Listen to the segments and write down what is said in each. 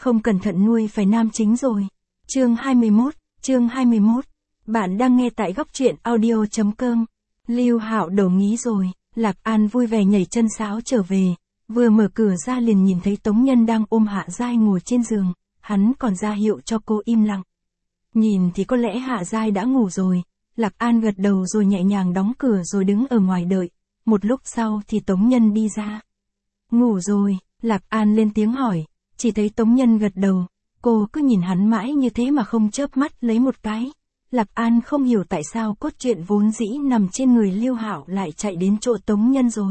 không cẩn thận nuôi phải nam chính rồi. Chương 21. Bạn đang nghe tại góc truyện audio.com. Lưu Hạo đầu nghĩ rồi, Lạc An vui vẻ nhảy chân sáo trở về, vừa mở cửa ra liền nhìn thấy Tống Nhân đang ôm Hạ Giai ngồi trên giường, hắn còn ra hiệu cho cô im lặng. Nhìn thì có lẽ Hạ Giai đã ngủ rồi, Lạc An gật đầu rồi nhẹ nhàng đóng cửa rồi đứng ở ngoài đợi, một lúc sau thì Tống Nhân đi ra. Ngủ rồi, Lạc An lên tiếng hỏi, chỉ thấy Tống Nhân gật đầu, cô cứ nhìn hắn mãi như thế mà không chớp mắt lấy một cái. Lạc An không hiểu tại sao cốt truyện vốn dĩ nằm trên người Lưu Hạo lại chạy đến chỗ Tống Nhân rồi.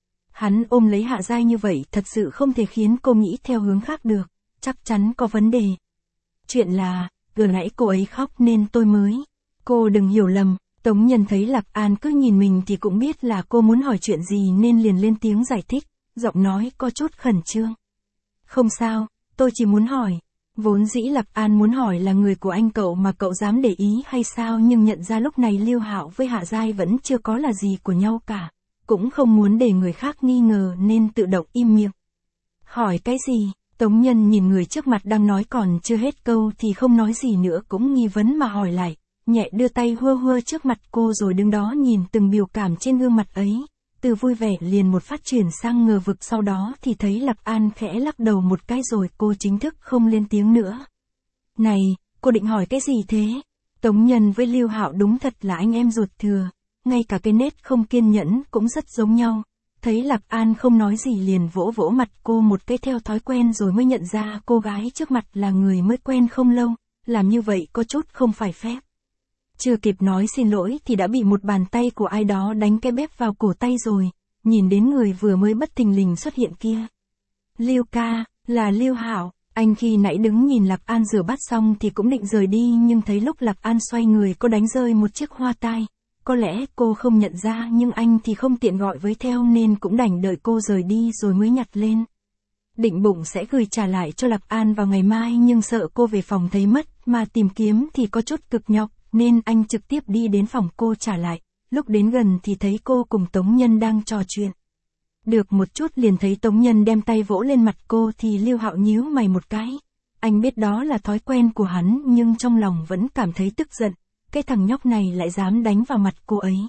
Hắn ôm lấy Hạ Giai như vậy thật sự không thể khiến cô nghĩ theo hướng khác được, chắc chắn có vấn đề. Chuyện là, vừa nãy cô ấy khóc nên tôi mới. Cô đừng hiểu lầm, Tống Nhân thấy Lạc An cứ nhìn mình thì cũng biết là cô muốn hỏi chuyện gì nên liền lên tiếng giải thích, giọng nói có chút khẩn trương. Không sao, tôi chỉ muốn hỏi. Vốn dĩ Lạc An muốn hỏi là người của anh cậu mà cậu dám để ý hay sao, nhưng nhận ra lúc này Lưu Hạo với Hạ Giai vẫn chưa có là gì của nhau cả, cũng không muốn để người khác nghi ngờ nên tự động im miệng. Hỏi cái gì? Tống Nhân nhìn người trước mặt đang nói còn chưa hết câu thì không nói gì nữa cũng nghi vấn mà hỏi lại, nhẹ đưa tay hua hua trước mặt cô rồi đứng đó nhìn từng biểu cảm trên gương mặt ấy, từ vui vẻ liền một phát chuyển sang ngờ vực, sau đó thì thấy Lạc An khẽ lắc đầu một cái rồi cô chính thức không lên tiếng nữa. Này, cô định hỏi cái gì thế? Tống Nhân với Lưu Hạo đúng thật là anh em ruột thừa, ngay cả cái nết không kiên nhẫn cũng rất giống nhau. Thấy Lạc An không nói gì liền vỗ vỗ mặt cô một cái theo thói quen rồi mới nhận ra cô gái trước mặt là người mới quen không lâu, làm như vậy có chút không phải phép. Chưa kịp nói xin lỗi thì đã bị một bàn tay của ai đó đánh cái bép vào cổ tay rồi, nhìn đến người vừa mới bất thình lình xuất hiện kia. Lưu ca, là Lưu Hạo. Anh khi nãy đứng nhìn Lạc An rửa bát xong thì cũng định rời đi nhưng thấy lúc Lạc An xoay người cô đánh rơi một chiếc hoa tai. Có lẽ cô không nhận ra nhưng anh thì không tiện gọi với theo nên cũng đành đợi cô rời đi rồi mới nhặt lên. Định bụng sẽ gửi trả lại cho Lạc An vào ngày mai nhưng sợ cô về phòng thấy mất mà tìm kiếm thì có chút cực nhọc nên anh trực tiếp đi đến phòng cô trả lại. Lúc đến gần thì thấy cô cùng Tống Nhân đang trò chuyện. Được một chút liền thấy Tống Nhân đem tay vỗ lên mặt cô thì Lưu Hạo nhíu mày một cái. Anh biết đó là thói quen của hắn nhưng trong lòng vẫn cảm thấy tức giận. Cái thằng nhóc này lại dám đánh vào mặt cô ấy.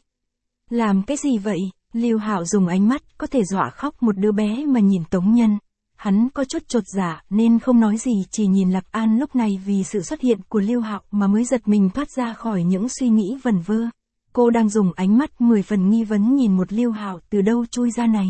Làm cái gì vậy? Lưu Hạo dùng ánh mắt có thể dọa khóc một đứa bé mà nhìn Tống Nhân. Hắn có chút chột dạ nên không nói gì, chỉ nhìn Lạc An lúc này vì sự xuất hiện của Lưu Hạo mà mới giật mình thoát ra khỏi những suy nghĩ vẩn vơ. Cô đang dùng ánh mắt 10 phần nghi vấn nhìn một Lưu Hạo từ đâu chui ra này.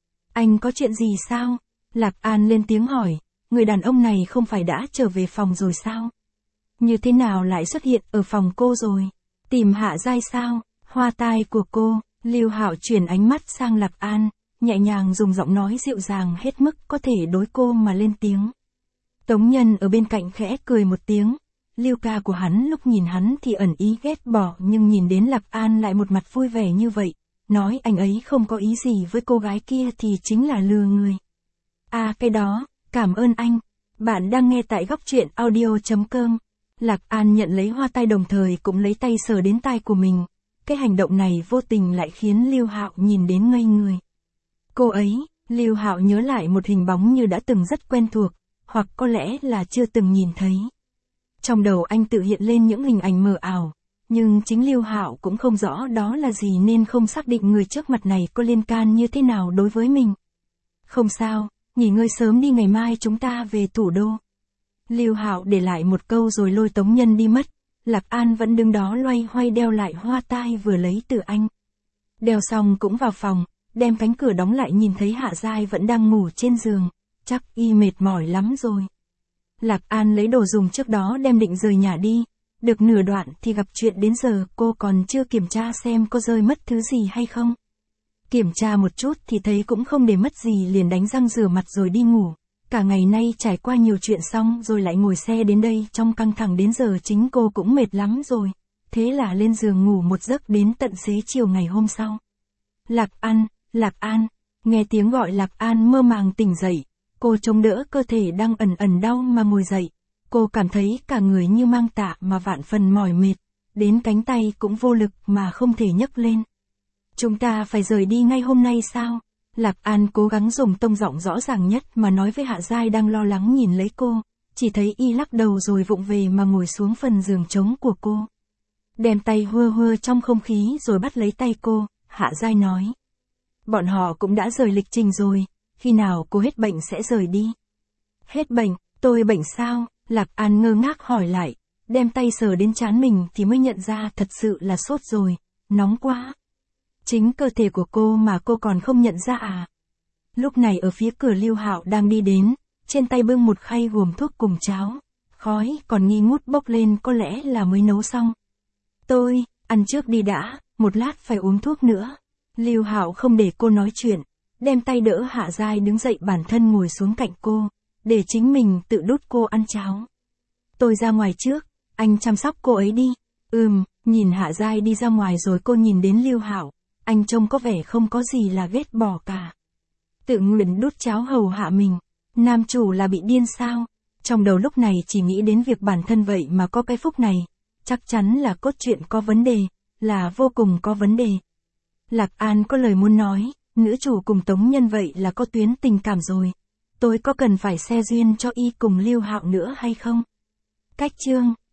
Anh có chuyện gì sao? Lạc An lên tiếng hỏi, người đàn ông này không phải đã trở về phòng rồi sao? Như thế nào lại xuất hiện ở phòng cô rồi? Tìm Hạ Giai sao? Hoa tai của cô. Lưu Hạo chuyển ánh mắt sang Lạc An, nhẹ nhàng dùng giọng nói dịu dàng hết mức có thể đối cô mà lên tiếng. Tống Nhân ở bên cạnh khẽ cười một tiếng. Lưu ca của hắn lúc nhìn hắn thì ẩn ý ghét bỏ nhưng nhìn đến Lạc An lại một mặt vui vẻ như vậy, nói anh ấy không có ý gì với cô gái kia thì chính là lừa người. À cái đó, cảm ơn anh. Bạn đang nghe tại góc truyện audio.com. Lạc An nhận lấy hoa tai đồng thời cũng lấy tay sờ đến tai của mình. Cái hành động này vô tình lại khiến Lưu Hạo nhìn đến ngây người. Cô ấy, Lưu Hạo nhớ lại một hình bóng như đã từng rất quen thuộc, hoặc có lẽ là chưa từng nhìn thấy. Trong đầu anh tự hiện lên những hình ảnh mờ ảo, nhưng chính Lưu Hạo cũng không rõ đó là gì nên không xác định người trước mặt này có liên can như thế nào đối với mình. Không sao, nghỉ ngơi sớm đi, ngày mai chúng ta về thủ đô. Lưu Hạo để lại một câu rồi lôi Tống Nhân đi mất. Lạc An vẫn đứng đó loay hoay đeo lại hoa tai vừa lấy từ anh. Đeo xong cũng vào phòng, đem cánh cửa đóng lại nhìn thấy Hạ Giai vẫn đang ngủ trên giường, chắc y mệt mỏi lắm rồi. Lạc An lấy đồ dùng trước đó đem định rời nhà đi, được nửa đoạn thì gặp chuyện đến giờ cô còn chưa kiểm tra xem có rơi mất thứ gì hay không. Kiểm tra một chút thì thấy cũng không để mất gì liền đánh răng rửa mặt rồi đi ngủ. Cả ngày nay trải qua nhiều chuyện xong rồi lại ngồi xe đến đây trong căng thẳng đến giờ chính cô cũng mệt lắm rồi. Thế là lên giường ngủ một giấc đến tận xế chiều ngày hôm sau. Lạc An, nghe tiếng gọi Lạc An mơ màng tỉnh dậy. Cô chống đỡ cơ thể đang ẩn ẩn đau mà ngồi dậy. Cô cảm thấy cả người như mang tạ mà vạn phần mỏi mệt. Đến cánh tay cũng vô lực mà không thể nhấc lên. Chúng ta phải rời đi ngay hôm nay sao? Lạc An cố gắng dùng tông giọng rõ ràng nhất mà nói với Hạ Giai đang lo lắng nhìn lấy cô. chỉ thấy y lắc đầu rồi vụng về mà ngồi xuống phần giường trống của cô. Đem tay hơ hơ trong không khí rồi bắt lấy tay cô, Hạ Giai nói. Bọn họ cũng đã rời lịch trình rồi, khi nào cô hết bệnh sẽ rời đi. Hết bệnh, tôi bệnh sao? Lạc An ngơ ngác hỏi lại, đem tay sờ đến trán mình thì mới nhận ra thật sự là sốt rồi, nóng quá. Chính cơ thể của cô mà cô còn không nhận ra à? Lúc này ở phía cửa Lưu Hạo đang đi đến, trên tay bưng một khay gồm thuốc cùng cháo, khói còn nghi ngút bốc lên có lẽ là mới nấu xong. Tôi, ăn trước đi đã, một lát phải uống thuốc nữa. Lưu Hạo không để cô nói chuyện, đem tay đỡ Hạ Giai đứng dậy bản thân ngồi xuống cạnh cô, để chính mình tự đút cô ăn cháo. Tôi ra ngoài trước, anh chăm sóc cô ấy đi. Nhìn Hạ Giai đi ra ngoài rồi cô nhìn đến Lưu Hạo, anh trông có vẻ không có gì là ghét bỏ cả. Tự nguyện đút cháo hầu hạ mình, nam chủ là bị điên sao? Trong đầu lúc này chỉ nghĩ đến việc bản thân vậy mà có cái phúc này, chắc chắn là cốt truyện có vấn đề, là vô cùng có vấn đề. Lạc An có lời muốn nói, nữ chủ cùng Tống Nhân vậy là có tuyến tình cảm rồi. Tôi có cần phải xe duyên cho y cùng Lưu Hạo nữa hay không? Cách chương